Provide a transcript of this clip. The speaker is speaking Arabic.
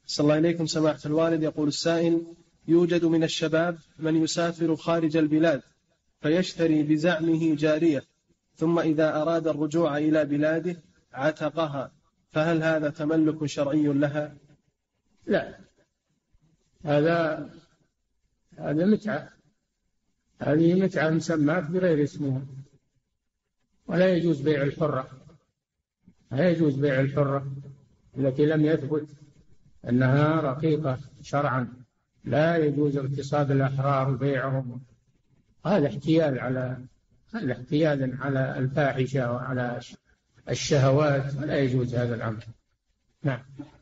صلى الله إليكم سماحة الوالد. يقول السائل: يوجد من الشباب من يسافر خارج البلاد فيشتري بزعمه جارية، ثم إذا أراد الرجوع إلى بلاده عتقها، فهل هذا تملك شرعي لها؟ لا، هذا متعة، هذه متعة مسماة بغير اسمها، ولا يجوز بيع الحرة، لا يجوز بيع الحرة التي لم يثبت أنها رقيقة شرعا، لا يجوز اغتصاب الأحرار وبيعهم. هذا احتيال على الفاحشة وعلى الشهوات، ولا يجوز هذا الأمر. نعم.